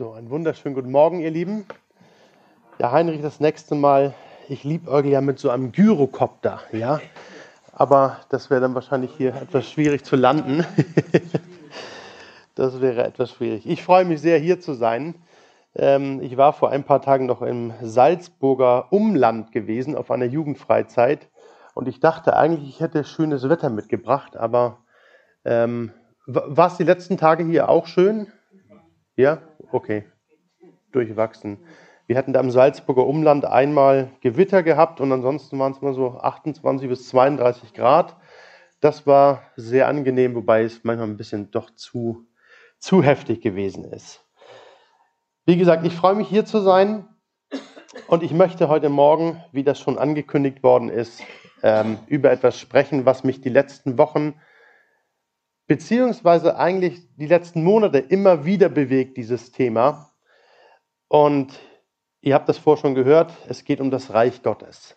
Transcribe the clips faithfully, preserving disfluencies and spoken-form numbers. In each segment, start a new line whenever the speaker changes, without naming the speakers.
So, einen wunderschönen guten Morgen, ihr Lieben. Ja, Heinrich, das nächste Mal, ich liebäugle ja mit so einem Gyrokopter, ja. Aber das wäre dann wahrscheinlich hier etwas schwierig zu landen. Das wäre etwas schwierig. Ich freue mich sehr, hier zu sein. Ähm, ich war vor ein paar Tagen noch im Salzburger Umland gewesen, auf einer Jugendfreizeit. Und ich dachte eigentlich, ich hätte schönes Wetter mitgebracht. Aber ähm, war es die letzten Tage hier auch schön? Ja? Okay. Durchwachsen. Wir hatten da im Salzburger Umland einmal Gewitter gehabt und ansonsten waren es mal so achtundzwanzig bis zweiunddreißig Grad. Das war sehr angenehm, wobei es manchmal ein bisschen doch zu, zu heftig gewesen ist. Wie gesagt, ich freue mich hier zu sein und ich möchte heute Morgen, wie das schon angekündigt worden ist, ähm, über etwas sprechen, was mich die letzten Wochen beziehungsweise eigentlich die letzten Monate immer wieder bewegt, dieses Thema. Und ihr habt das vorher schon gehört, es geht um das Reich Gottes.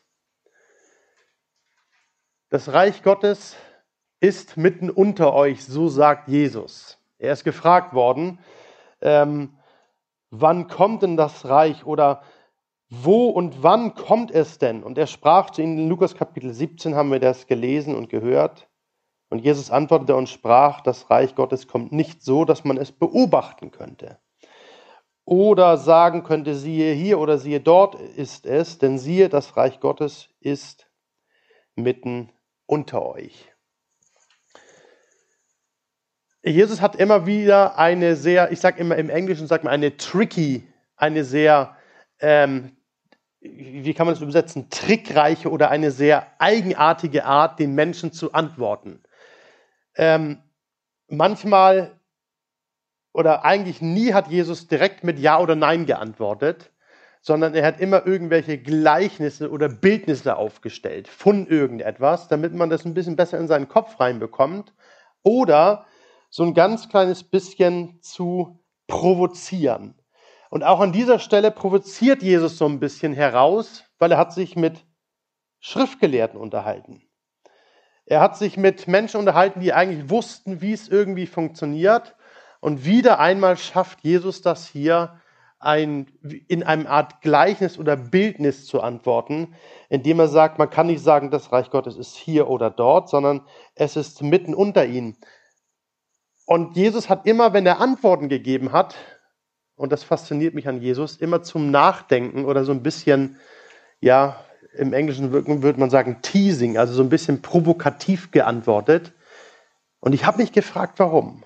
Das Reich Gottes ist mitten unter euch, so sagt Jesus. Er ist gefragt worden, ähm, wann kommt denn das Reich oder wo und wann kommt es denn? Und er sprach zu ihnen, in Lukas Kapitel siebzehn haben wir das gelesen und gehört. Und Jesus antwortete und sprach, das Reich Gottes kommt nicht so, dass man es beobachten könnte. Oder sagen könnte, siehe hier oder siehe dort ist es, denn siehe, das Reich Gottes ist mitten unter euch. Jesus hat immer wieder eine sehr, ich sage immer im Englischen, sagt man eine tricky, eine sehr, ähm, wie kann man das übersetzen, trickreiche oder eine sehr eigenartige Art, den Menschen zu antworten. Ähm, manchmal oder eigentlich nie hat Jesus direkt mit Ja oder Nein geantwortet, sondern er hat immer irgendwelche Gleichnisse oder Bildnisse aufgestellt von irgendetwas, damit man das ein bisschen besser in seinen Kopf reinbekommt oder so ein ganz kleines bisschen zu provozieren. Und auch an dieser Stelle provoziert Jesus so ein bisschen heraus, weil er hat sich mit Schriftgelehrten unterhalten. Er hat sich mit Menschen unterhalten, die eigentlich wussten, wie es irgendwie funktioniert. Und wieder einmal schafft Jesus das hier, ein, in einer Art Gleichnis oder Bildnis zu antworten, indem er sagt, man kann nicht sagen, das Reich Gottes ist hier oder dort, sondern es ist mitten unter ihnen. Und Jesus hat immer, wenn er Antworten gegeben hat, und das fasziniert mich an Jesus, immer zum Nachdenken oder so ein bisschen, ja, im Englischen würde man sagen teasing, also so ein bisschen provokativ geantwortet. Und ich habe mich gefragt, warum.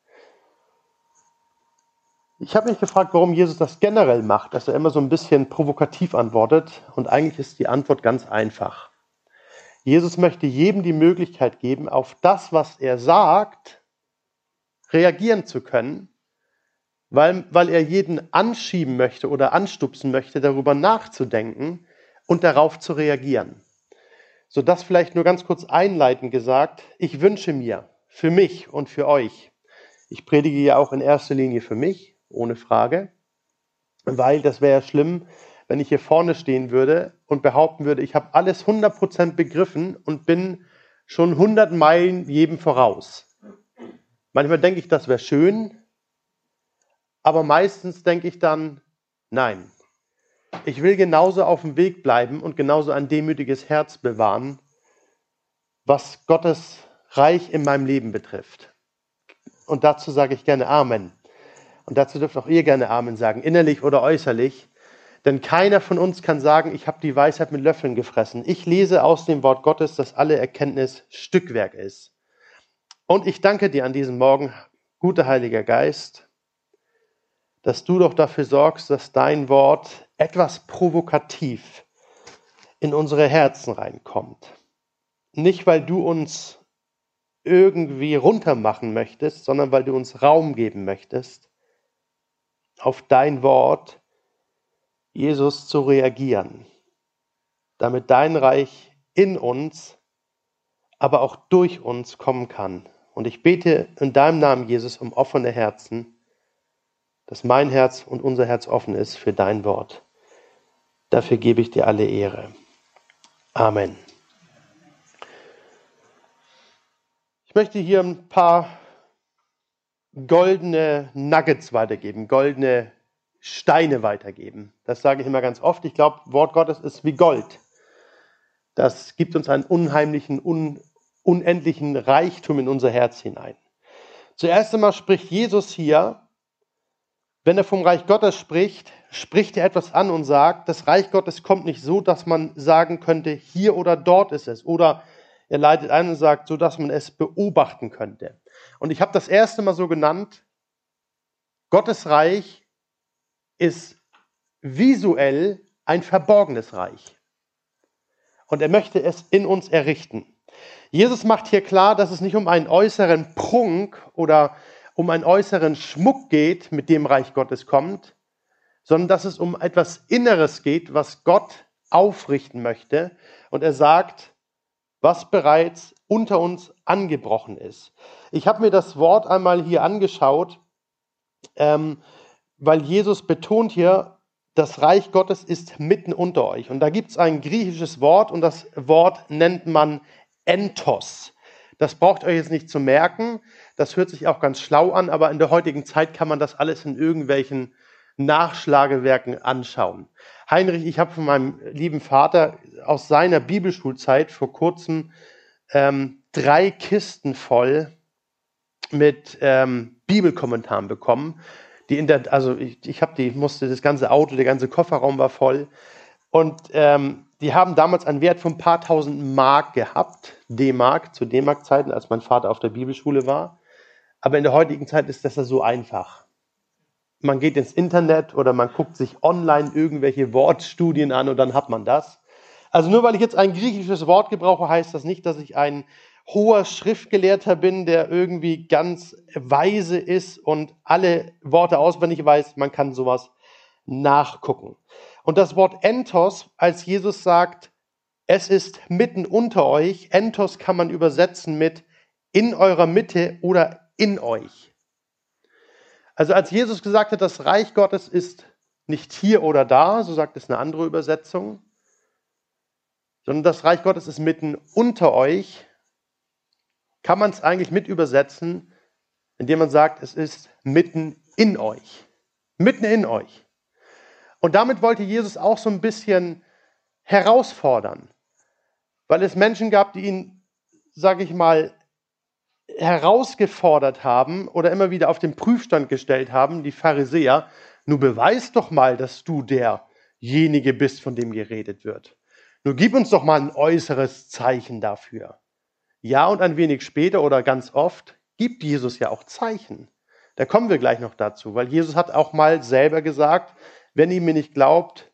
Ich habe mich gefragt, warum Jesus das generell macht, dass er immer so ein bisschen provokativ antwortet. Und eigentlich ist die Antwort ganz einfach. Jesus möchte jedem die Möglichkeit geben, auf das, was er sagt, reagieren zu können, weil, weil er jeden anschieben möchte oder anstupsen möchte, darüber nachzudenken und darauf zu reagieren. So, das vielleicht nur ganz kurz einleitend gesagt. Ich wünsche mir für mich und für euch, ich predige ja auch in erster Linie für mich, ohne Frage, weil das wäre ja schlimm, wenn ich hier vorne stehen würde und behaupten würde, ich habe alles hundert Prozent begriffen und bin schon hundert Meilen jedem voraus. Manchmal denke ich, das wäre schön, aber meistens denke ich dann, nein. Ich will genauso auf dem Weg bleiben und genauso ein demütiges Herz bewahren, was Gottes Reich in meinem Leben betrifft. Und dazu sage ich gerne Amen. Und dazu dürft auch ihr gerne Amen sagen, innerlich oder äußerlich. Denn keiner von uns kann sagen, ich habe die Weisheit mit Löffeln gefressen. Ich lese aus dem Wort Gottes, dass alle Erkenntnis Stückwerk ist. Und ich danke dir an diesem Morgen, guter Heiliger Geist, dass du doch dafür sorgst, dass dein Wort etwas provokativ in unsere Herzen reinkommt. Nicht, weil du uns irgendwie runtermachen möchtest, sondern weil du uns Raum geben möchtest, auf dein Wort, Jesus, zu reagieren, damit dein Reich in uns, aber auch durch uns kommen kann. Und ich bete in deinem Namen, Jesus, um offene Herzen, dass mein Herz und unser Herz offen ist für dein Wort. Dafür gebe ich dir alle Ehre. Amen. Ich möchte hier ein paar goldene Nuggets weitergeben, goldene Steine weitergeben. Das sage ich immer ganz oft. Ich glaube, Wort Gottes ist wie Gold. Das gibt uns einen unheimlichen, un, unendlichen Reichtum in unser Herz hinein. Zuerst einmal spricht Jesus hier, wenn er vom Reich Gottes spricht, spricht er etwas an und sagt, das Reich Gottes kommt nicht so, dass man sagen könnte, hier oder dort ist es. Oder er leitet ein und sagt, so dass man es beobachten könnte. Und ich habe das erste Mal so genannt, Gottes Reich ist visuell ein verborgenes Reich. Und er möchte es in uns errichten. Jesus macht hier klar, dass es nicht um einen äußeren Prunk oder um einen äußeren Schmuck geht, mit dem Reich Gottes kommt, sondern dass es um etwas Inneres geht, was Gott aufrichten möchte. Und er sagt, was bereits unter uns angebrochen ist. Ich habe mir das Wort einmal hier angeschaut, ähm, weil Jesus betont hier, das Reich Gottes ist mitten unter euch. Und da gibt es ein griechisches Wort und das Wort nennt man Entos. Das braucht euch jetzt nicht zu merken. Das hört sich auch ganz schlau an, aber in der heutigen Zeit kann man das alles in irgendwelchen Nachschlagewerken anschauen. Heinrich, ich habe von meinem lieben Vater aus seiner Bibelschulzeit vor kurzem ähm, drei Kisten voll mit ähm, Bibelkommentaren bekommen. Die in der, also ich, ich habe die, musste das ganze Auto, der ganze Kofferraum war voll. Und ähm, die haben damals einen Wert von ein paar tausend Mark gehabt, D-Mark, zu D-Mark-Zeiten, als mein Vater auf der Bibelschule war. Aber in der heutigen Zeit ist das ja so einfach. Man geht ins Internet oder man guckt sich online irgendwelche Wortstudien an und dann hat man das. Also nur weil ich jetzt ein griechisches Wort gebrauche, heißt das nicht, dass ich ein hoher Schriftgelehrter bin, der irgendwie ganz weise ist und alle Worte auswendig weiß. Man kann sowas nachgucken. Und das Wort Entos, als Jesus sagt, es ist mitten unter euch, Entos kann man übersetzen mit in eurer Mitte oder in euch. Also als Jesus gesagt hat, das Reich Gottes ist nicht hier oder da, so sagt es eine andere Übersetzung, sondern das Reich Gottes ist mitten unter euch, kann man es eigentlich mit übersetzen, indem man sagt, es ist mitten in euch. Mitten in euch. Und damit wollte Jesus auch so ein bisschen herausfordern, weil es Menschen gab, die ihn, sage ich mal, herausgefordert haben oder immer wieder auf den Prüfstand gestellt haben, die Pharisäer, nur beweis doch mal, dass du derjenige bist, von dem geredet wird. Nur gib uns doch mal ein äußeres Zeichen dafür. Ja, und ein wenig später oder ganz oft gibt Jesus ja auch Zeichen. Da kommen wir gleich noch dazu, weil Jesus hat auch mal selber gesagt, wenn ihr mir nicht glaubt,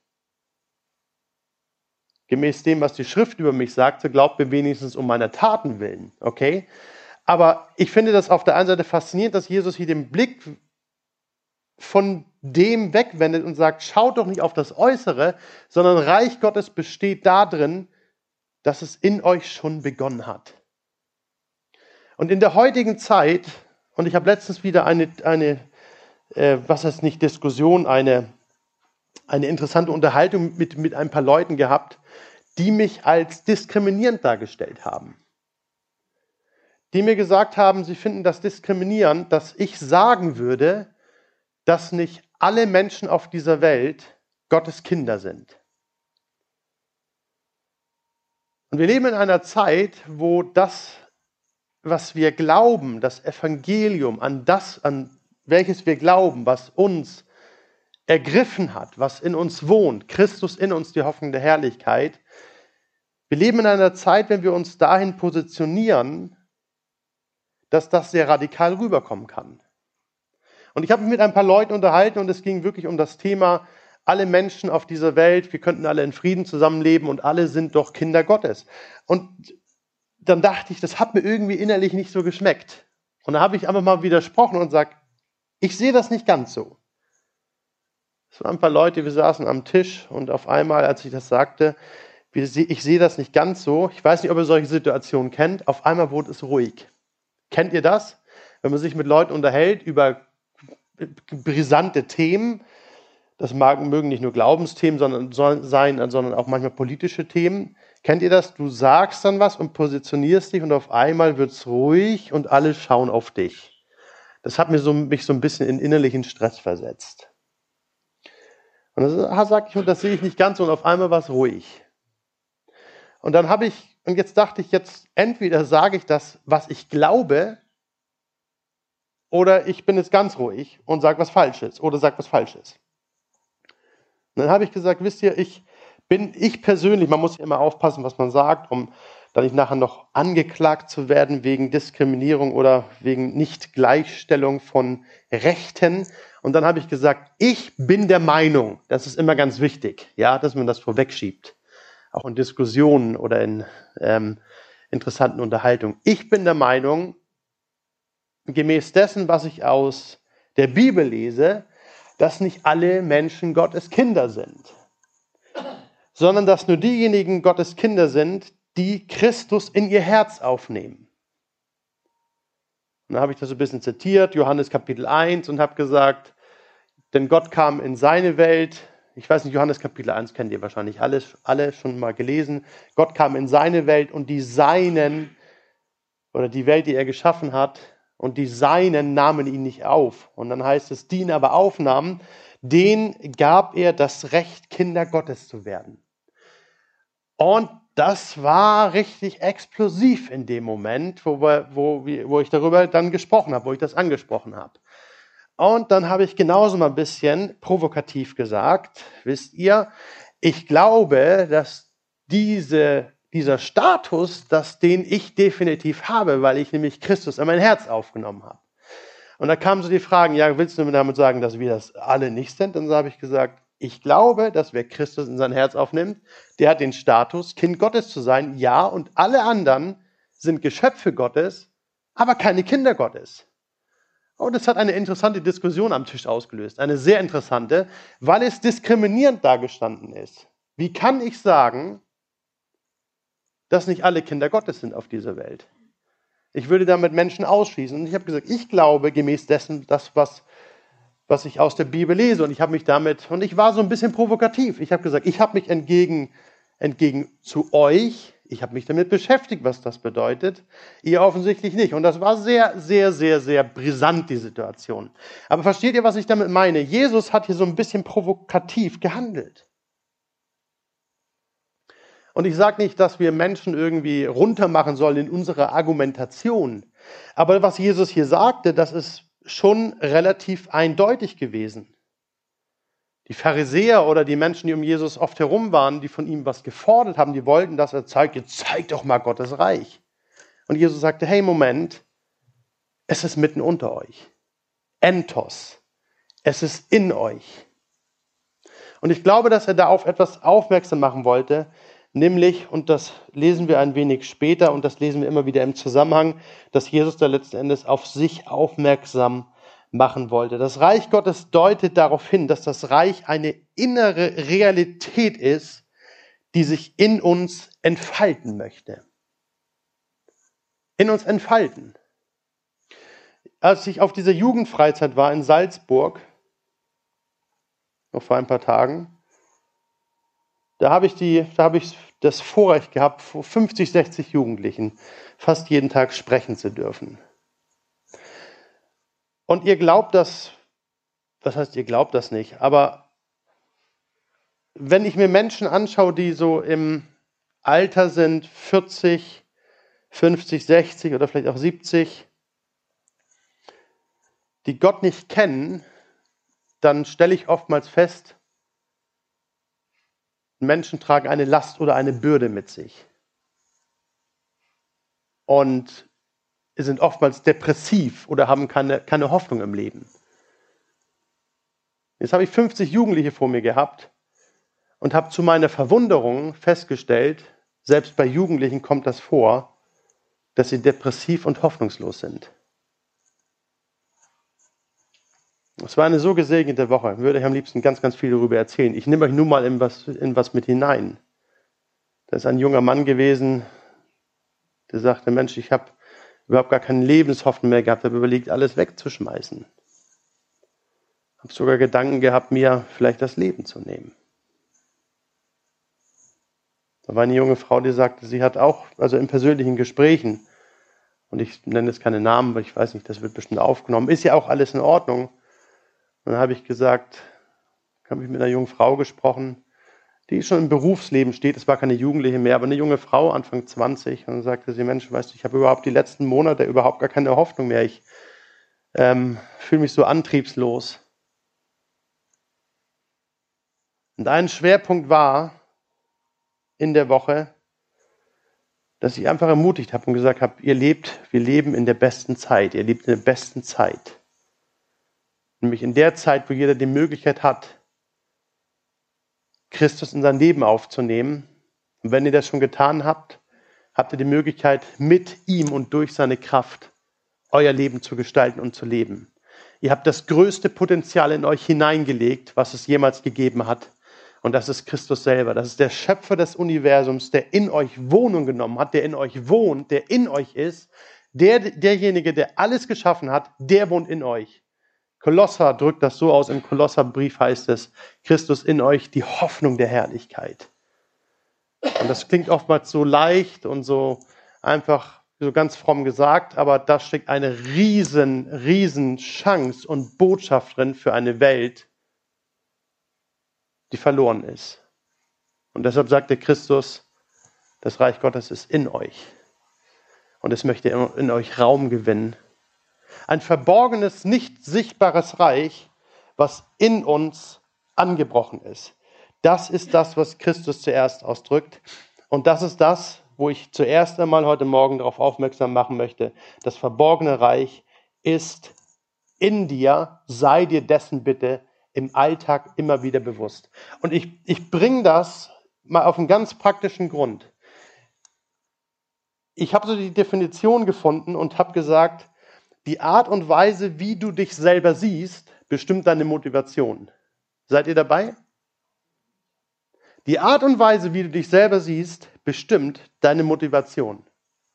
gemäß dem, was die Schrift über mich sagt, so glaubt mir wenigstens um meiner Taten willen. Okay? Aber ich finde das auf der einen Seite faszinierend, dass Jesus hier den Blick von dem wegwendet und sagt, schaut doch nicht auf das Äußere, sondern Reich Gottes besteht darin, dass es in euch schon begonnen hat. Und in der heutigen Zeit, und ich habe letztens wieder eine, eine äh, was heißt nicht Diskussion, eine, eine interessante Unterhaltung mit, mit ein paar Leuten gehabt, die mich als diskriminierend dargestellt haben. Die mir gesagt haben, sie finden das diskriminierend, dass ich sagen würde, dass nicht alle Menschen auf dieser Welt Gottes Kinder sind. Und wir leben in einer Zeit, wo das, was wir glauben, das Evangelium, an das, an welches wir glauben, was uns ergriffen hat, was in uns wohnt, Christus in uns, die Hoffnung der Herrlichkeit. Wir leben in einer Zeit, wenn wir uns dahin positionieren, dass das sehr radikal rüberkommen kann. Und ich habe mich mit ein paar Leuten unterhalten und es ging wirklich um das Thema, alle Menschen auf dieser Welt, wir könnten alle in Frieden zusammenleben und alle sind doch Kinder Gottes. Und dann dachte ich, das hat mir irgendwie innerlich nicht so geschmeckt. Und da habe ich einfach mal widersprochen und gesagt, ich sehe das nicht ganz so. Es waren ein paar Leute, wir saßen am Tisch und auf einmal, als ich das sagte, ich sehe das nicht ganz so, ich weiß nicht, ob ihr solche Situationen kennt, auf einmal wurde es ruhig. Kennt ihr das? Wenn man sich mit Leuten unterhält über brisante Themen, das mögen nicht nur Glaubensthemen sondern, sein, sondern auch manchmal politische Themen. Kennt ihr das? Du sagst dann was und positionierst dich und auf einmal wird es ruhig und alle schauen auf dich. Das hat mir so, mich so ein bisschen in innerlichen Stress versetzt. Und dann sagte ich, und das sehe ich nicht ganz so, und auf einmal war es ruhig. Und dann habe ich, und jetzt dachte ich, jetzt entweder sage ich das, was ich glaube, oder ich bin jetzt ganz ruhig und sage was Falsches, oder sage was Falsches. Und dann habe ich gesagt, wisst ihr, ich bin, ich persönlich, man muss ja immer aufpassen, was man sagt, um dann nicht nachher noch angeklagt zu werden wegen Diskriminierung oder wegen Nicht-Gleichstellung von Rechten. Und dann habe ich gesagt, ich bin der Meinung, das ist immer ganz wichtig, ja, dass man das vorwegschiebt, auch in Diskussionen oder in ähm, interessanten Unterhaltungen. Ich bin der Meinung, gemäß dessen, was ich aus der Bibel lese, dass nicht alle Menschen Gottes Kinder sind, sondern dass nur diejenigen Gottes Kinder sind, die Christus in ihr Herz aufnehmen. Und dann habe ich das so ein bisschen zitiert, Johannes Kapitel eins, und habe gesagt, denn Gott kam in seine Welt, ich weiß nicht, Johannes Kapitel eins kennt ihr wahrscheinlich alle, alle schon mal gelesen, Gott kam in seine Welt und die Seinen, oder die Welt, die er geschaffen hat, und die Seinen nahmen ihn nicht auf. Und dann heißt es, die ihn aber aufnahmen, denen gab er das Recht, Kinder Gottes zu werden. Und das war richtig explosiv in dem Moment, wo, wir, wo, wo ich darüber dann gesprochen habe, wo ich das angesprochen habe. Und dann habe ich genauso mal ein bisschen provokativ gesagt, wisst ihr, ich glaube, dass diese, dieser Status, dass den ich definitiv habe, weil ich nämlich Christus in mein Herz aufgenommen habe. Und da kamen so die Fragen, ja, willst du damit sagen, dass wir das alle nicht sind? Und so habe ich gesagt, ich glaube, dass wer Christus in sein Herz aufnimmt, der hat den Status, Kind Gottes zu sein, ja, und alle anderen sind Geschöpfe Gottes, aber keine Kinder Gottes. Und es hat eine interessante Diskussion am Tisch ausgelöst, eine sehr interessante, weil es diskriminierend dargestanden ist. Wie kann ich sagen, dass nicht alle Kinder Gottes sind auf dieser Welt? Ich würde damit Menschen ausschließen. Und ich habe gesagt, ich glaube gemäß dessen, das, was, was ich aus der Bibel lese. Und ich habe mich damit, und ich war so ein bisschen provokativ. Ich habe gesagt, ich habe mich entgegen, entgegen zu euch, ich habe mich damit beschäftigt, was das bedeutet. Ihr offensichtlich nicht. Und das war sehr, sehr, sehr, sehr brisant, die Situation. Aber versteht ihr, was ich damit meine? Jesus hat hier so ein bisschen provokativ gehandelt. Und ich sage nicht, dass wir Menschen irgendwie runtermachen sollen in unserer Argumentation. Aber was Jesus hier sagte, das ist schon relativ eindeutig gewesen. Die Pharisäer oder die Menschen, die um Jesus oft herum waren, die von ihm was gefordert haben, die wollten, dass er zeigt, jetzt zeig doch mal Gottes Reich. Und Jesus sagte, hey, Moment, es ist mitten unter euch. Entos, es ist in euch. Und ich glaube, dass er da auf etwas aufmerksam machen wollte, nämlich, und das lesen wir ein wenig später und das lesen wir immer wieder im Zusammenhang, dass Jesus da letzten Endes auf sich aufmerksam machen wollte. Das Reich Gottes deutet darauf hin, dass das Reich eine innere Realität ist, die sich in uns entfalten möchte. In uns entfalten. Als ich auf dieser Jugendfreizeit war in Salzburg, noch vor ein paar Tagen, da habe ich, die, da habe ich das Vorrecht gehabt, vor fünfzig, sechzig Jugendlichen fast jeden Tag sprechen zu dürfen. Und ihr glaubt das, was heißt, ihr glaubt das nicht, aber wenn ich mir Menschen anschaue, die so im Alter sind, vierzig, fünfzig, sechzig oder vielleicht auch siebzig, die Gott nicht kennen, dann stelle ich oftmals fest, Menschen tragen eine Last oder eine Bürde mit sich. Und sind oftmals depressiv oder haben keine, keine Hoffnung im Leben. Jetzt habe ich fünfzig Jugendliche vor mir gehabt und habe zu meiner Verwunderung festgestellt, selbst bei Jugendlichen kommt das vor, dass sie depressiv und hoffnungslos sind. Es war eine so gesegnete Woche. Ich würde euch am liebsten ganz, ganz viel darüber erzählen. Ich nehme euch nur mal in was, in was mit hinein. Da ist ein junger Mann gewesen, der sagte, Mensch, ich habe überhaupt gar keine Lebenshoffnung mehr gehabt, habe überlegt, alles wegzuschmeißen. Habe sogar Gedanken gehabt, mir vielleicht das Leben zu nehmen. Da war eine junge Frau, die sagte, sie hat auch, also in persönlichen Gesprächen, und ich nenne jetzt keine Namen, aber ich weiß nicht, das wird bestimmt aufgenommen, ist ja auch alles in Ordnung. Und dann habe ich gesagt, habe ich mit einer jungen Frau gesprochen, die schon im Berufsleben steht. Es war keine Jugendliche mehr, aber eine junge Frau, Anfang zwanzig. Und dann sagte sie, Mensch, weißt du, ich habe überhaupt die letzten Monate überhaupt gar keine Hoffnung mehr. Ich ähm, fühle mich so antriebslos. Und ein Schwerpunkt war in der Woche, dass ich einfach ermutigt habe und gesagt habe, ihr lebt, wir leben in der besten Zeit. Ihr lebt in der besten Zeit. Nämlich in der Zeit, wo jeder die Möglichkeit hat, Christus in sein Leben aufzunehmen. Und wenn ihr das schon getan habt, habt ihr die Möglichkeit, mit ihm und durch seine Kraft euer Leben zu gestalten und zu leben. Ihr habt das größte Potenzial in euch hineingelegt, was es jemals gegeben hat. Und das ist Christus selber. Das ist der Schöpfer des Universums, der in euch Wohnung genommen hat, der in euch wohnt, der in euch ist. Der, derjenige, der alles geschaffen hat, der wohnt in euch. Kolosser drückt das so aus, im Kolosserbrief heißt es, Christus in euch, die Hoffnung der Herrlichkeit. Und das klingt oftmals so leicht und so einfach, so ganz fromm gesagt, aber da steckt eine riesen, riesen Chance und Botschaft drin für eine Welt, die verloren ist. Und deshalb sagte Christus, das Reich Gottes ist in euch. Und es möchte in euch Raum gewinnen. Ein verborgenes, nicht sichtbares Reich, was in uns angebrochen ist. Das ist das, was Christus zuerst ausdrückt. Und das ist das, wo ich zuerst einmal heute Morgen darauf aufmerksam machen möchte. Das verborgene Reich ist in dir, sei dir dessen bitte im Alltag immer wieder bewusst. Und ich, ich bringe das mal auf einen ganz praktischen Grund. Ich habe so die Definition gefunden und habe gesagt, die Art und Weise, wie du dich selber siehst, bestimmt deine Motivation. Seid ihr dabei? Die Art und Weise, wie du dich selber siehst, bestimmt deine Motivation.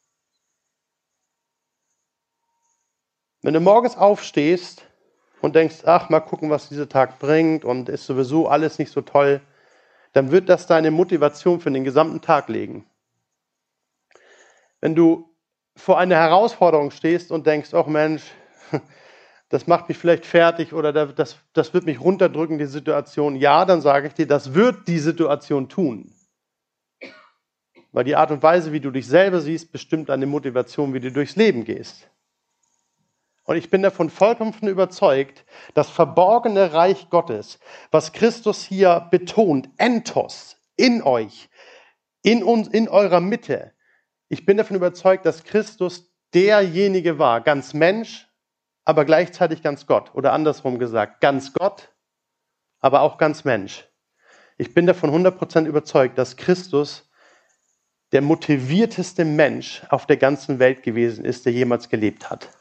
Wenn du morgens aufstehst und denkst, ach, mal gucken, was dieser Tag bringt und ist sowieso alles nicht so toll, dann wird das deine Motivation für den gesamten Tag legen. Wenn du vor einer Herausforderung stehst und denkst, ach Mensch, das macht mich vielleicht fertig oder das, das wird mich runterdrücken, die Situation. Ja, dann sage ich dir, das wird die Situation tun. Weil die Art und Weise, wie du dich selber siehst, bestimmt deine Motivation, wie du durchs Leben gehst. Und ich bin davon vollkommen überzeugt, das verborgene Reich Gottes, was Christus hier betont, Entos, in euch, in uns, in eurer Mitte. Ich bin davon überzeugt, dass Christus derjenige war, ganz Mensch, aber gleichzeitig ganz Gott. Oder andersrum gesagt, ganz Gott, aber auch ganz Mensch. Ich bin davon hundert Prozent überzeugt, dass Christus der motivierteste Mensch auf der ganzen Welt gewesen ist, der jemals gelebt hat.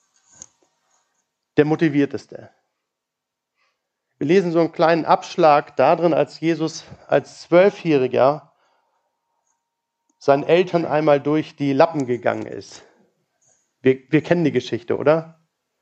Der motivierteste. Wir lesen so einen kleinen Abschlag darin, als Jesus als Zwölfjähriger seinen Eltern einmal durch die Lappen gegangen ist. Wir, wir kennen die Geschichte, oder?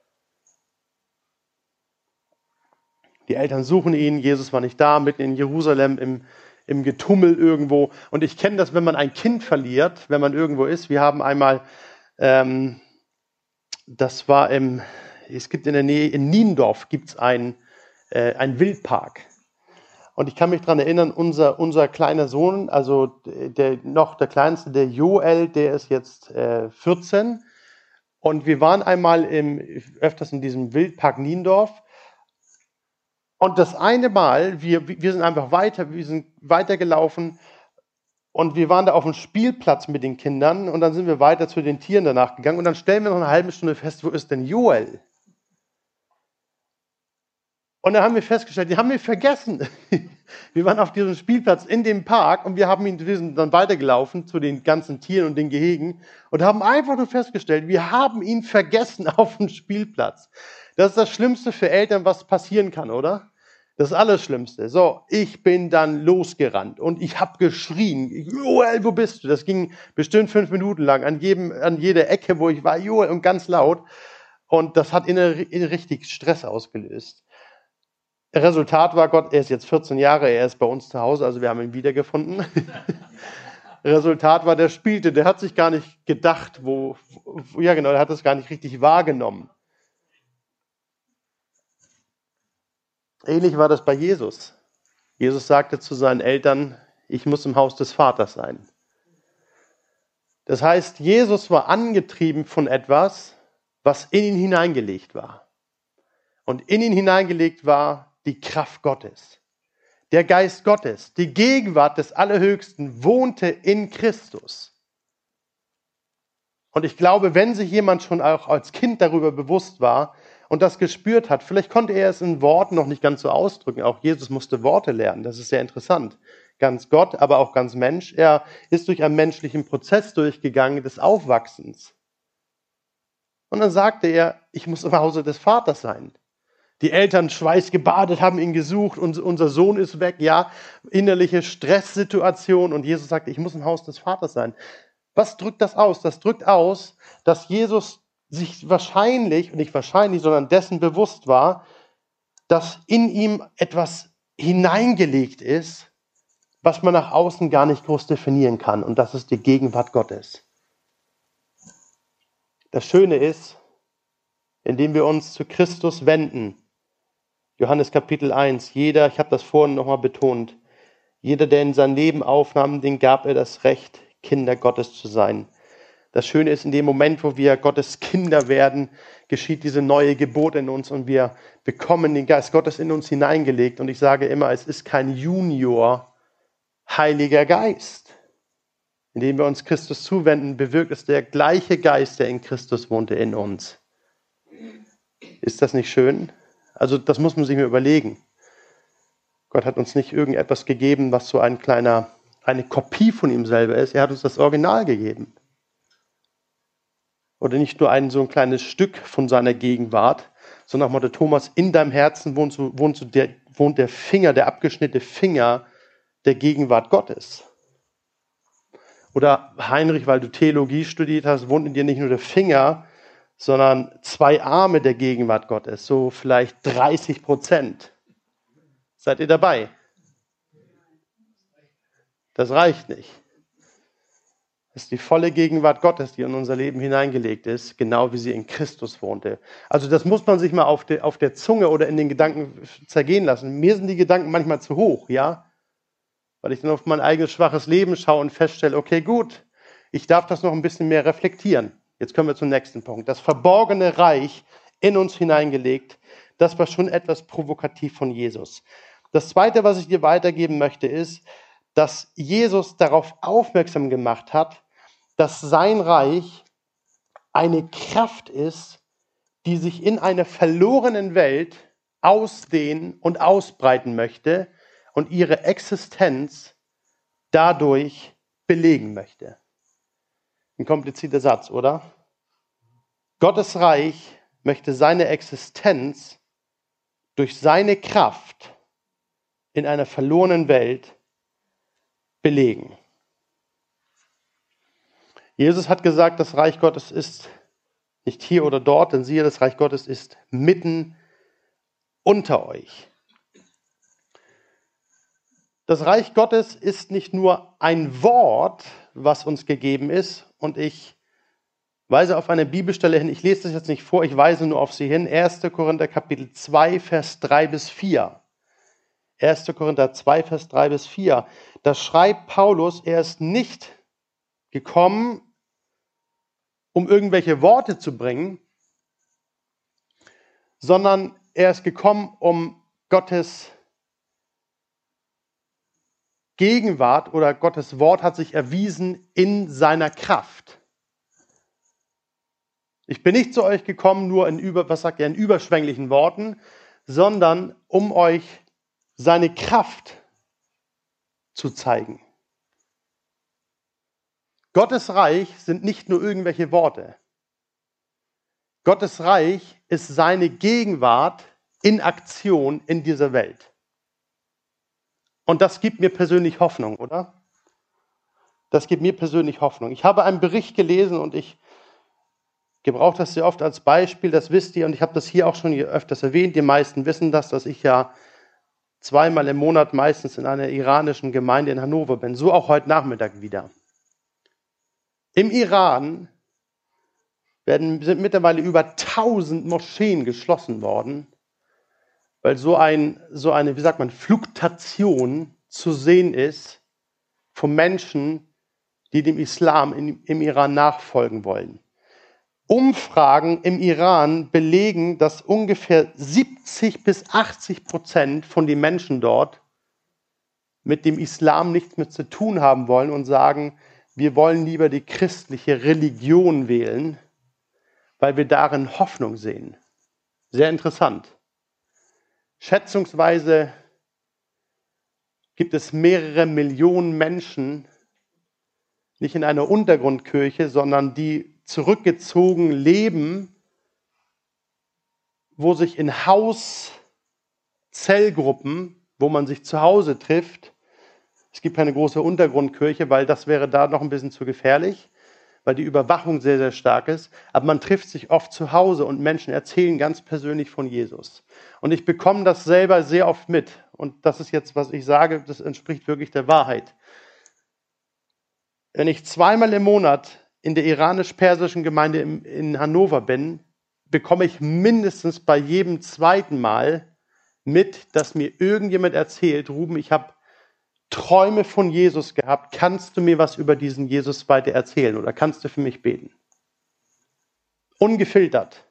Die Eltern suchen ihn, Jesus war nicht da, mitten in Jerusalem im, im Getummel irgendwo. Und ich kenne das, wenn man ein Kind verliert, wenn man irgendwo ist. Wir haben einmal, ähm, das war im, es gibt in der Nähe, in Niendorf gibt es einen, äh, einen Wildpark. Und ich kann mich daran erinnern, unser, unser kleiner Sohn, also der, noch der kleinste, der Joel, der ist jetzt äh, vierzehn. Und wir waren einmal im, öfters in diesem Wildpark Niendorf. Und das eine Mal, wir, wir sind einfach weiter, wir sind weitergelaufen und wir waren da auf dem Spielplatz mit den Kindern und dann sind wir weiter zu den Tieren danach gegangen und dann stellen wir noch eine halbe Stunde fest, wo ist denn Joel? Und dann haben wir festgestellt, die haben wir vergessen. Wir waren auf diesem Spielplatz in dem Park und wir haben ihn, wir sind dann weitergelaufen zu den ganzen Tieren und den Gehegen und haben einfach nur festgestellt, wir haben ihn vergessen auf dem Spielplatz. Das ist das Schlimmste für Eltern, was passieren kann, oder? Das Allerschlimmste. So, ich bin dann losgerannt und ich habe geschrien, Joel, wo bist du? Das ging bestimmt fünf Minuten lang an jedem, an jeder Ecke, wo ich war, Joel, und ganz laut. Und das hat inner, richtig Stress ausgelöst. Resultat war, Gott, er ist jetzt vierzehn Jahre, er ist bei uns zu Hause, also wir haben ihn wiedergefunden. Resultat war, der spielte, der hat sich gar nicht gedacht, wo, wo ja genau, der hat das gar nicht richtig wahrgenommen. Ähnlich war das bei Jesus. Jesus sagte zu seinen Eltern, ich muss im Haus des Vaters sein. Das heißt, Jesus war angetrieben von etwas, was in ihn hineingelegt war. Und in ihn hineingelegt war die Kraft Gottes. Der Geist Gottes, die Gegenwart des Allerhöchsten wohnte in Christus. Und ich glaube, wenn sich jemand schon auch als Kind darüber bewusst war und das gespürt hat, vielleicht konnte er es in Worten noch nicht ganz so ausdrücken. Auch Jesus musste Worte lernen, das ist sehr interessant. Ganz Gott, aber auch ganz Mensch. Er ist durch einen menschlichen Prozess durchgegangen des Aufwachsens. Und dann sagte er, ich muss im Hause des Vaters sein. Die Eltern schweißgebadet haben ihn gesucht und unser Sohn ist weg. Ja, innerliche Stresssituation. Und Jesus sagte, ich muss im Haus des Vaters sein. Was drückt das aus? Das drückt aus, dass Jesus sich wahrscheinlich, und nicht wahrscheinlich, sondern dessen bewusst war, dass in ihm etwas hineingelegt ist, was man nach außen gar nicht groß definieren kann. Und das ist die Gegenwart Gottes. Das Schöne ist, indem wir uns zu Christus wenden, Johannes Kapitel eins, jeder, ich habe das vorhin nochmal betont, jeder, der in sein Leben aufnahm, den gab er das Recht, Kinder Gottes zu sein. Das Schöne ist, in dem Moment, wo wir Gottes Kinder werden, geschieht diese neue Geburt in uns und wir bekommen den Geist Gottes in uns hineingelegt. Und ich sage immer, es ist kein Junior Heiliger Geist. Indem wir uns Christus zuwenden, bewirkt es der gleiche Geist, der in Christus wohnte, in uns. Ist das nicht schön? Also das muss man sich mal überlegen. Gott hat uns nicht irgendetwas gegeben, was so ein kleiner, eine Kopie von ihm selber ist. Er hat uns das Original gegeben. Oder nicht nur ein so ein kleines Stück von seiner Gegenwart, sondern nach Motto Thomas, in deinem Herzen wohnt, so, wohnt, so der, wohnt der Finger, der abgeschnittene Finger der Gegenwart Gottes. Oder Heinrich, weil du Theologie studiert hast, wohnt in dir nicht nur der Finger, sondern zwei Arme der Gegenwart Gottes, so vielleicht dreißig Prozent. Seid ihr dabei? Das reicht nicht. Das ist die volle Gegenwart Gottes, die in unser Leben hineingelegt ist, genau wie sie in Christus wohnte. Also das muss man sich mal auf, de, auf der Zunge oder in den Gedanken zergehen lassen. Mir sind die Gedanken manchmal zu hoch, ja? Weil ich dann auf mein eigenes schwaches Leben schaue und feststelle, okay, gut, ich darf das noch ein bisschen mehr reflektieren. Jetzt kommen wir zum nächsten Punkt. Das verborgene Reich in uns hineingelegt, das war schon etwas provokativ von Jesus. Das Zweite, was ich dir weitergeben möchte, ist, dass Jesus darauf aufmerksam gemacht hat, dass sein Reich eine Kraft ist, die sich in einer verlorenen Welt ausdehnen und ausbreiten möchte und ihre Existenz dadurch belegen möchte. Ein komplizierter Satz, oder? Gottes Reich möchte seine Existenz durch seine Kraft in einer verlorenen Welt belegen. Jesus hat gesagt, das Reich Gottes ist nicht hier oder dort, denn siehe, das Reich Gottes ist mitten unter euch. Das Reich Gottes ist nicht nur ein Wort, was uns gegeben ist, und ich weise auf eine Bibelstelle hin, ich lese das jetzt nicht vor, ich weise nur auf sie hin, erster Korinther Kapitel zwei, Vers drei bis vier. erster Korinther zwei, Vers drei bis vier. Da schreibt Paulus, er ist nicht gekommen, um irgendwelche Worte zu bringen, sondern er ist gekommen, um Gottes Gegenwart oder Gottes Wort hat sich erwiesen in seiner Kraft. Ich bin nicht zu euch gekommen, nur in, über, was sagt er, in überschwänglichen Worten, sondern um euch seine Kraft zu zeigen. Gottes Reich sind nicht nur irgendwelche Worte. Gottes Reich ist seine Gegenwart in Aktion in dieser Welt. Und das gibt mir persönlich Hoffnung, oder? Das gibt mir persönlich Hoffnung. Ich habe einen Bericht gelesen und ich gebrauche das sehr oft als Beispiel, das wisst ihr, und ich habe das hier auch schon öfters erwähnt. Die meisten wissen das, dass ich ja zweimal im Monat meistens in einer iranischen Gemeinde in Hannover bin. So auch heute Nachmittag wieder. Im Iran werden, sind mittlerweile über tausend Moscheen geschlossen worden, weil so, ein, so eine, wie sagt man, Fluktuation zu sehen ist von Menschen, die dem Islam in, im Iran nachfolgen wollen. Umfragen im Iran belegen, dass ungefähr siebzig bis achtzig Prozent von den Menschen dort mit dem Islam nichts mehr zu tun haben wollen und sagen, wir wollen lieber die christliche Religion wählen, weil wir darin Hoffnung sehen. Sehr interessant. Schätzungsweise gibt es mehrere Millionen Menschen, nicht in einer Untergrundkirche, sondern die zurückgezogen leben, wo sich in Hauszellgruppen, wo man sich zu Hause trifft, es gibt keine große Untergrundkirche, weil das wäre da noch ein bisschen zu gefährlich, weil die Überwachung sehr, sehr stark ist. Aber man trifft sich oft zu Hause und Menschen erzählen ganz persönlich von Jesus. Und ich bekomme das selber sehr oft mit. Und das ist jetzt, was ich sage, das entspricht wirklich der Wahrheit. Wenn ich zweimal im Monat in der iranisch-persischen Gemeinde in Hannover bin, bekomme ich mindestens bei jedem zweiten Mal mit, dass mir irgendjemand erzählt, Ruben, ich habe Träume von Jesus gehabt, kannst du mir was über diesen Jesus weiter erzählen oder kannst du für mich beten? Ungefiltert.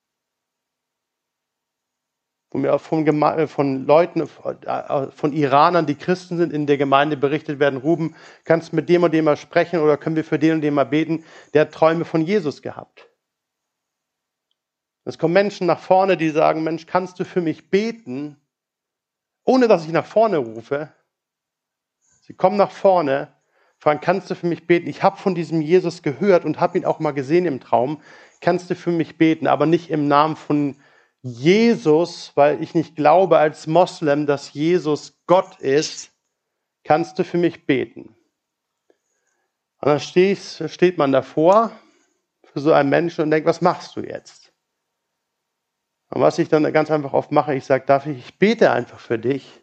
Wo mir auch von, Geme- von Leuten, von Iranern, die Christen sind, in der Gemeinde berichtet werden, Ruben, kannst du mit dem und dem mal sprechen oder können wir für den und den mal beten? Der hat Träume von Jesus gehabt. Es kommen Menschen nach vorne, die sagen, Mensch, kannst du für mich beten, ohne dass ich nach vorne rufe? Sie kommen nach vorne, fragen, kannst du für mich beten? Ich habe von diesem Jesus gehört und habe ihn auch mal gesehen im Traum. Kannst du für mich beten? Aber nicht im Namen von Jesus, weil ich nicht glaube als Moslem, dass Jesus Gott ist. Kannst du für mich beten? Und dann steht, steht man davor für so einen Menschen und denkt, was machst du jetzt? Und was ich dann ganz einfach oft mache, ich sage, darf ich, ich bete einfach für dich.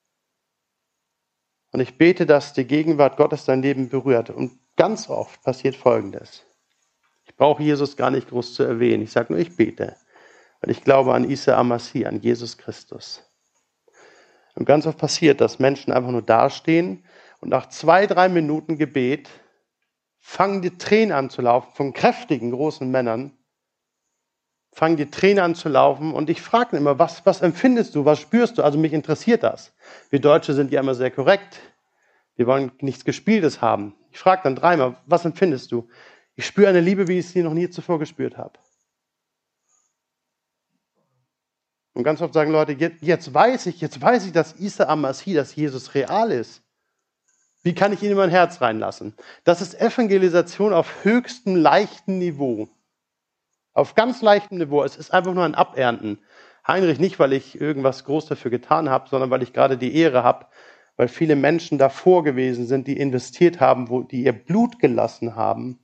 Und ich bete, dass die Gegenwart Gottes dein Leben berührt. Und ganz oft passiert Folgendes. Ich brauche Jesus gar nicht groß zu erwähnen. Ich sage nur, ich bete. Weil ich glaube an Isa Amassi, an Jesus Christus. Und ganz oft passiert, dass Menschen einfach nur dastehen und nach zwei, drei Minuten Gebet fangen die Tränen an zu laufen von kräftigen, großen Männern. Fangen die Tränen an zu laufen und ich frage immer, was, was empfindest du, was spürst du? Also mich interessiert das. Wir Deutsche sind ja immer sehr korrekt. Wir wollen nichts Gespieltes haben. Ich frage dann dreimal, was empfindest du? Ich spüre eine Liebe, wie ich sie noch nie zuvor gespürt habe. Und ganz oft sagen Leute, jetzt, jetzt weiß ich, jetzt weiß ich, dass Isa Amassi, dass Jesus real ist. Wie kann ich ihn in mein Herz reinlassen? Das ist Evangelisation auf höchstem, leichtem Niveau. Auf ganz leichtem Niveau. Es ist einfach nur ein Abernten. Heinrich, nicht, weil ich irgendwas groß dafür getan habe, sondern weil ich gerade die Ehre habe, weil viele Menschen davor gewesen sind, die investiert haben, wo, die ihr Blut gelassen haben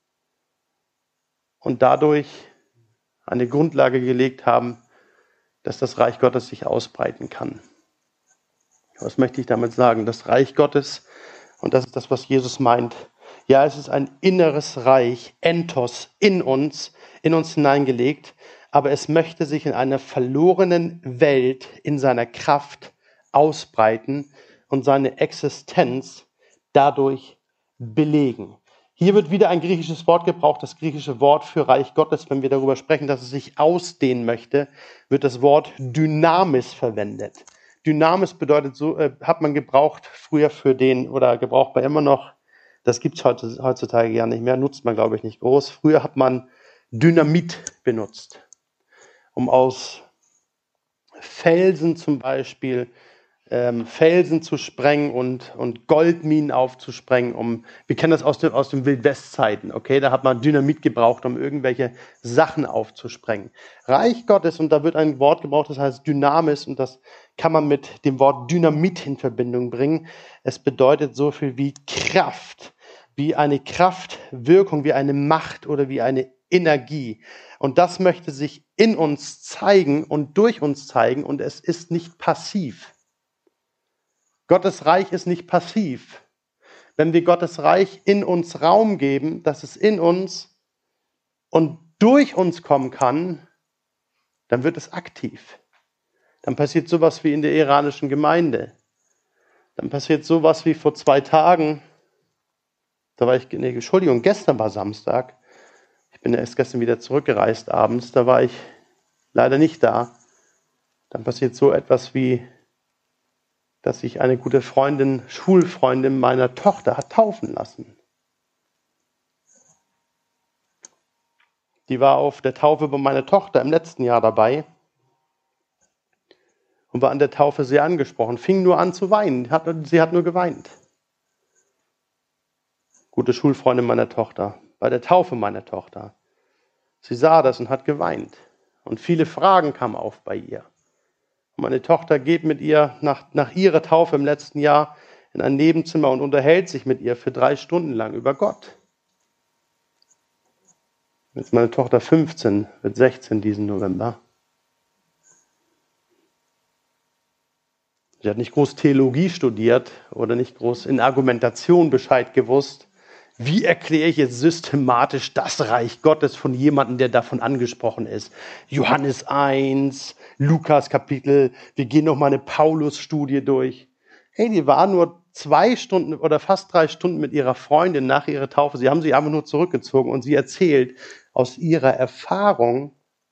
und dadurch eine Grundlage gelegt haben, dass das Reich Gottes sich ausbreiten kann. Was möchte ich damit sagen? Das Reich Gottes, und das ist das, was Jesus meint, ja, es ist ein inneres Reich, Entos, in uns, in uns hineingelegt, aber es möchte sich in einer verlorenen Welt in seiner Kraft ausbreiten und seine Existenz dadurch belegen. Hier wird wieder ein griechisches Wort gebraucht, das griechische Wort für Reich Gottes. Wenn wir darüber sprechen, dass es sich ausdehnen möchte, wird das Wort Dynamis verwendet. Dynamis bedeutet, so äh, hat man gebraucht früher für den, oder gebraucht man immer noch, das gibt es heutzutage ja nicht mehr, nutzt man, glaube ich, nicht groß. Früher hat man Dynamit benutzt, um aus Felsen zum Beispiel ähm, Felsen zu sprengen und, und Goldminen aufzusprengen. Um, wir kennen das aus, dem, aus den Wildwestzeiten, okay? Da hat man Dynamit gebraucht, um irgendwelche Sachen aufzusprengen. Reich Gottes, und da wird ein Wort gebraucht, das heißt Dynamis, und das kann man mit dem Wort Dynamit in Verbindung bringen. Es bedeutet so viel wie Kraft, wie eine Kraftwirkung, wie eine Macht oder wie eine Energie. Und das möchte sich in uns zeigen und durch uns zeigen, und es ist nicht passiv. Gottes Reich ist nicht passiv. Wenn wir Gottes Reich in uns Raum geben, dass es in uns und durch uns kommen kann, dann wird es aktiv. Dann passiert sowas wie in der iranischen Gemeinde. Dann passiert sowas wie vor zwei Tagen. Da war ich, nee, Entschuldigung, gestern war Samstag. Ich bin erst gestern wieder zurückgereist abends. Da war ich leider nicht da. Dann passiert so etwas wie, dass sich eine gute Freundin, Schulfreundin meiner Tochter hat taufen lassen. Die war auf der Taufe bei meiner Tochter im letzten Jahr dabei und war an der Taufe sehr angesprochen. Fing nur an zu weinen. Sie hat nur geweint. Gute Schulfreundin meiner Tochter. Bei der Taufe meiner Tochter. Sie sah das und hat geweint. Und viele Fragen kamen auf bei ihr. Und meine Tochter geht mit ihr nach, nach ihrer Taufe im letzten Jahr in ein Nebenzimmer und unterhält sich mit ihr für drei Stunden lang über Gott. Jetzt ist meine Tochter fünfzehn, wird sechzehn diesen November. Sie hat nicht groß Theologie studiert oder nicht groß in Argumentation Bescheid gewusst. Wie erkläre ich jetzt systematisch das Reich Gottes von jemandem, der davon angesprochen ist? Johannes eins, Lukas Kapitel, wir gehen noch mal eine Paulus-Studie durch. Hey, die war nur zwei Stunden oder fast drei Stunden mit ihrer Freundin nach ihrer Taufe. Sie haben sich einfach nur zurückgezogen und sie erzählt aus ihrer Erfahrung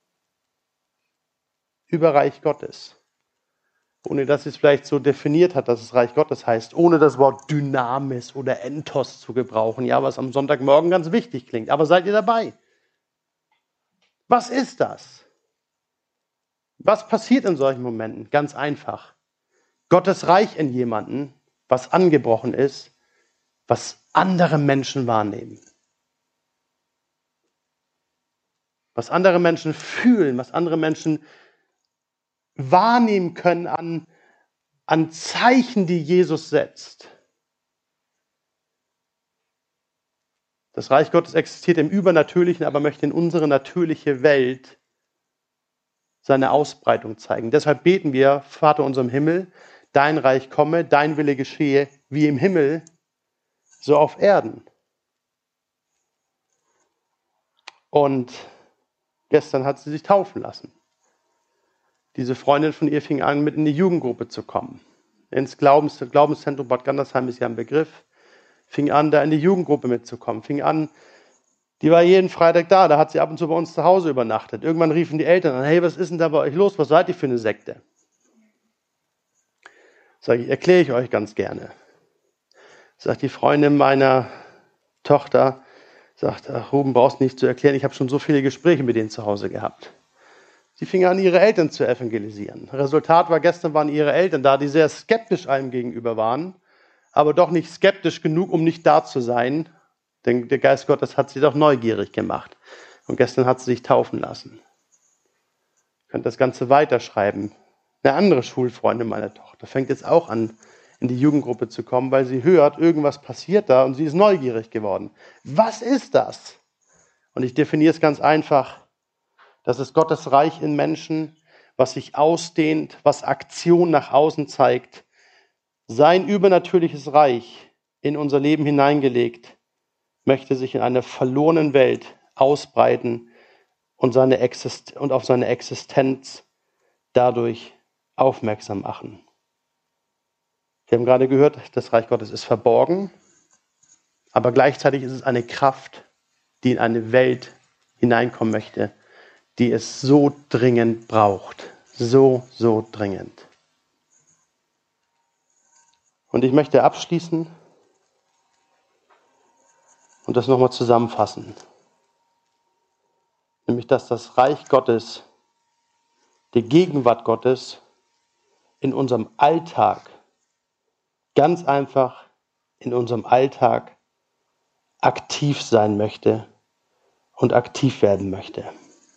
über Reich Gottes. Ohne dass sie es vielleicht so definiert hat, dass es Reich Gottes heißt, ohne das Wort Dynamis oder Entos zu gebrauchen, ja, was am Sonntagmorgen ganz wichtig klingt. Aber seid ihr dabei? Was ist das? Was passiert in solchen Momenten? Ganz einfach. Gottes Reich in jemanden, was angebrochen ist, was andere Menschen wahrnehmen. Was andere Menschen fühlen, was andere Menschen wahrnehmen können an, an Zeichen, die Jesus setzt. Das Reich Gottes existiert im Übernatürlichen, aber möchte in unsere natürliche Welt seine Ausbreitung zeigen. Deshalb beten wir, Vater unser im Himmel, dein Reich komme, dein Wille geschehe, wie im Himmel, so auf Erden. Und gestern hat sie sich taufen lassen. Diese Freundin von ihr fing an, mit in die Jugendgruppe zu kommen. Ins Glaubens, Glaubenszentrum Bad Gandersheim ist ja ein Begriff. Fing an, da in die Jugendgruppe mitzukommen. Fing an, die war jeden Freitag da, da hat sie ab und zu bei uns zu Hause übernachtet. Irgendwann riefen die Eltern an, hey, was ist denn da bei euch los? Was seid ihr für eine Sekte? Sag ich, erkläre ich euch ganz gerne. Sagt die Freundin meiner Tochter, sagt, ach, Ruben, brauchst nicht zu erklären, ich habe schon so viele Gespräche mit denen zu Hause gehabt. Sie fingen an, ihre Eltern zu evangelisieren. Resultat war, gestern waren ihre Eltern da, die sehr skeptisch einem gegenüber waren, aber doch nicht skeptisch genug, um nicht da zu sein. Denn der Geist Gottes hat sie doch neugierig gemacht. Und gestern hat sie sich taufen lassen. Ihr könnt das Ganze weiterschreiben. Eine andere Schulfreundin meiner Tochter fängt jetzt auch an, in die Jugendgruppe zu kommen, weil sie hört, irgendwas passiert da und sie ist neugierig geworden. Was ist das? Und ich definiere es ganz einfach. Das ist Gottes Reich in Menschen, was sich ausdehnt, was Aktion nach außen zeigt. Sein übernatürliches Reich in unser Leben hineingelegt, möchte sich in einer verlorenen Welt ausbreiten und, seine Exist- und auf seine Existenz dadurch aufmerksam machen. Wir haben gerade gehört, das Reich Gottes ist verborgen, aber gleichzeitig ist es eine Kraft, die in eine Welt hineinkommen möchte, die es so dringend braucht. So, so dringend. Und ich möchte abschließen und das nochmal zusammenfassen. Nämlich, dass das Reich Gottes, die Gegenwart Gottes in unserem Alltag, ganz einfach in unserem Alltag aktiv sein möchte und aktiv werden möchte.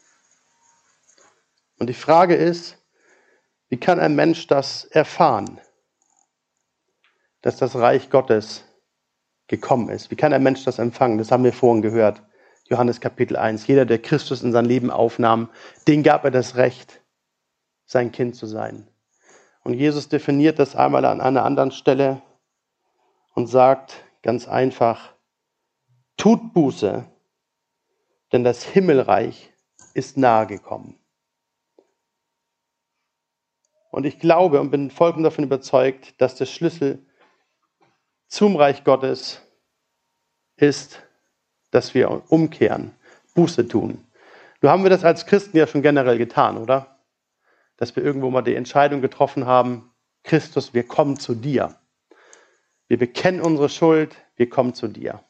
Und die Frage ist, wie kann ein Mensch das erfahren, dass das Reich Gottes gekommen ist? Wie kann ein Mensch das empfangen? Das haben wir vorhin gehört. Johannes Kapitel eins. Jeder, der Christus in sein Leben aufnahm, den gab er das Recht, sein Kind zu sein. Und Jesus definiert das einmal an einer anderen Stelle und sagt ganz einfach, tut Buße, denn das Himmelreich ist nahe gekommen. Und ich glaube und bin vollkommen davon überzeugt, dass der Schlüssel zum Reich Gottes ist, dass wir umkehren, Buße tun. Nun haben wir das als Christen ja schon generell getan, oder? Dass wir irgendwo mal die Entscheidung getroffen haben, Christus, wir kommen zu dir. Wir bekennen unsere Schuld, wir kommen zu dir.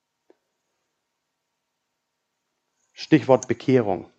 Stichwort Bekehrung.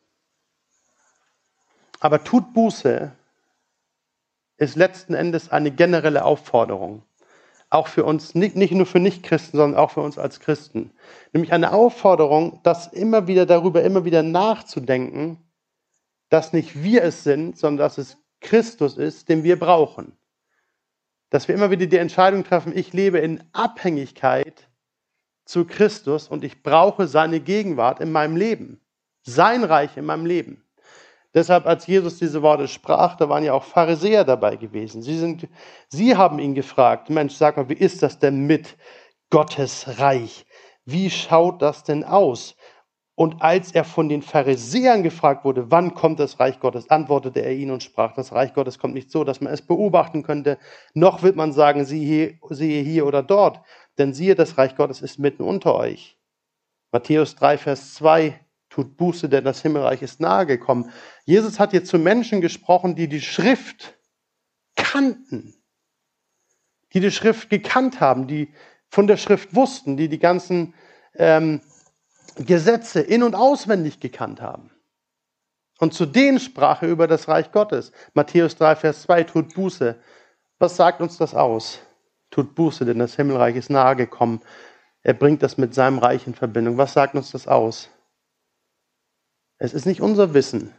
Aber tut Buße ist letzten Endes eine generelle Aufforderung. Auch für uns, nicht, nicht nur für Nichtchristen, sondern auch für uns als Christen. Nämlich eine Aufforderung, das immer wieder darüber, immer wieder nachzudenken, dass nicht wir es sind, sondern dass es Christus ist, den wir brauchen. Dass wir immer wieder die Entscheidung treffen, ich lebe in Abhängigkeit zu Christus und ich brauche seine Gegenwart in meinem Leben. Sein Reich in meinem Leben. Deshalb, als Jesus diese Worte sprach, da waren ja auch Pharisäer dabei gewesen. Sie, sind, sie haben ihn gefragt, Mensch, sag mal, wie ist das denn mit Gottes Reich? Wie schaut das denn aus? Und als er von den Pharisäern gefragt wurde, wann kommt das Reich Gottes, antwortete er ihnen und sprach, das Reich Gottes kommt nicht so, dass man es beobachten könnte, noch wird man sagen, siehe hier, siehe hier oder dort, denn siehe, das Reich Gottes ist mitten unter euch. Matthäus drei, Vers zwei, tut Buße, denn das Himmelreich ist nahe gekommen. Jesus hat hier zu Menschen gesprochen, die die Schrift kannten, die die Schrift gekannt haben, die von der Schrift wussten, die die ganzen ähm, Gesetze in- und auswendig gekannt haben. Und zu denen sprach er über das Reich Gottes. Matthäus drei, Vers zwei, tut Buße. Was sagt uns das aus? Tut Buße, denn das Himmelreich ist nahe gekommen. Er bringt das mit seinem Reich in Verbindung. Was sagt uns das aus? Es ist nicht unser Wissen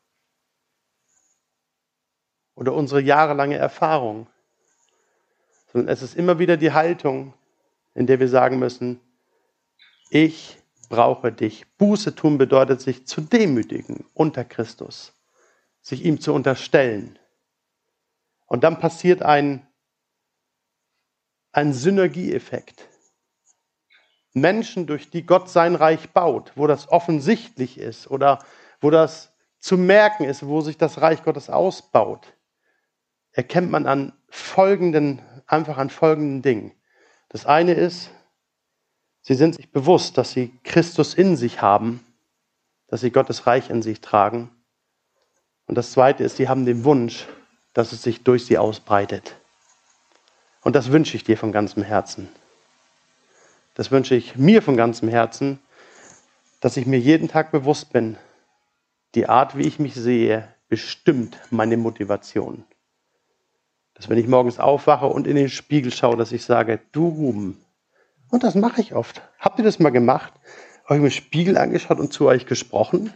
oder unsere jahrelange Erfahrung, sondern es ist immer wieder die Haltung, in der wir sagen müssen, ich brauche dich. Buße tun bedeutet, sich zu demütigen unter Christus, sich ihm zu unterstellen. Und dann passiert ein, ein Synergieeffekt. Menschen, durch die Gott sein Reich baut, wo das offensichtlich ist oder wo das zu merken ist, wo sich das Reich Gottes ausbaut, erkennt man an folgenden, einfach an folgenden Dingen. Das eine ist, sie sind sich bewusst, dass sie Christus in sich haben, dass sie Gottes Reich in sich tragen. Und das zweite ist, sie haben den Wunsch, dass es sich durch sie ausbreitet. Und das wünsche ich dir von ganzem Herzen. Das wünsche ich mir von ganzem Herzen, dass ich mir jeden Tag bewusst bin, die Art, wie ich mich sehe, bestimmt meine Motivation. Dass wenn ich morgens aufwache und in den Spiegel schaue, dass ich sage, du Ruben, und das mache ich oft. Habt ihr das mal gemacht? Euch im Spiegel angeschaut und zu euch gesprochen?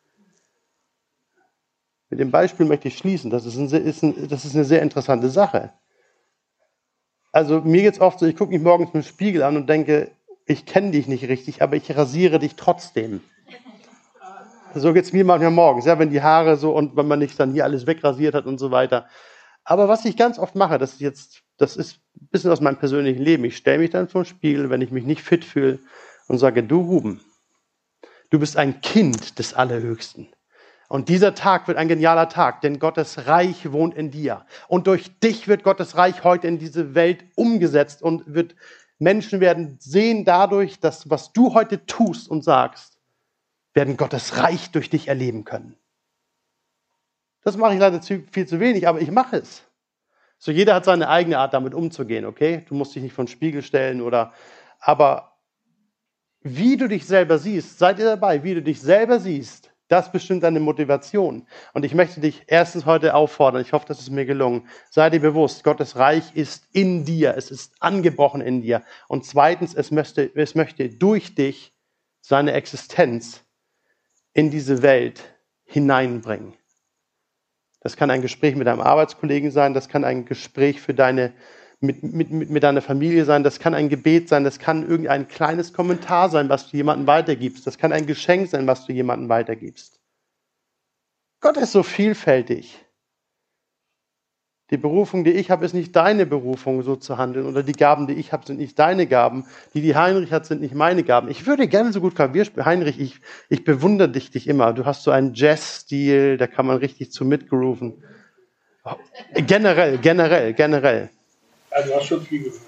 Mit dem Beispiel möchte ich schließen. Das ist, ein, ist ein, das ist eine sehr interessante Sache. Also mir geht es oft so, ich gucke mich morgens im Spiegel an und denke, ich kenne dich nicht richtig, aber ich rasiere dich trotzdem. So geht es mir manchmal morgens, ja, wenn die Haare so und wenn man nicht dann hier alles wegrasiert hat und so weiter. Aber was ich ganz oft mache, das ist jetzt, das ist ein bisschen aus meinem persönlichen Leben. Ich stelle mich dann vor den Spiegel, wenn ich mich nicht fit fühle und sage, du Ruben, du bist ein Kind des Allerhöchsten. Und dieser Tag wird ein genialer Tag, denn Gottes Reich wohnt in dir. Und durch dich wird Gottes Reich heute in diese Welt umgesetzt und wird, Menschen werden sehen dadurch, dass was du heute tust und sagst, werden Gottes Reich durch dich erleben können. Das mache ich leider viel zu wenig, aber ich mache es. So, jeder hat seine eigene Art, damit umzugehen, okay? Du musst dich nicht vor den Spiegel stellen oder, aber wie du dich selber siehst, seid ihr dabei, wie du dich selber siehst, das bestimmt deine Motivation. Und ich möchte dich erstens heute auffordern, ich hoffe, das ist mir gelungen, sei dir bewusst, Gottes Reich ist in dir, es ist angebrochen in dir. Und zweitens, es möchte, es möchte durch dich seine Existenz in diese Welt hineinbringen. Das kann ein Gespräch mit deinem Arbeitskollegen sein, das kann ein Gespräch für deine, mit, mit, mit, mit deiner Familie sein, das kann ein Gebet sein, das kann irgendein kleines Kommentar sein, was du jemandem weitergibst, das kann ein Geschenk sein, was du jemandem weitergibst. Gott ist so vielfältig. Die Berufung, die ich habe, ist nicht deine Berufung, so zu handeln. Oder die Gaben, die ich habe, sind nicht deine Gaben. Die, die Heinrich hat, sind nicht meine Gaben. Ich würde gerne so gut Klavier spielen. Heinrich, ich, ich bewundere dich, dich immer. Du hast so einen Jazz-Stil, da kann man richtig zu mitgrooven. Generell, generell, generell.
Ja, du hast schon viel gehört.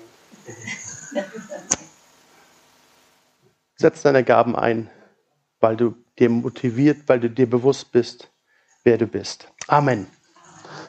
Setz deine Gaben ein, weil du dir motiviert, weil du dir bewusst bist, wer du bist. Amen.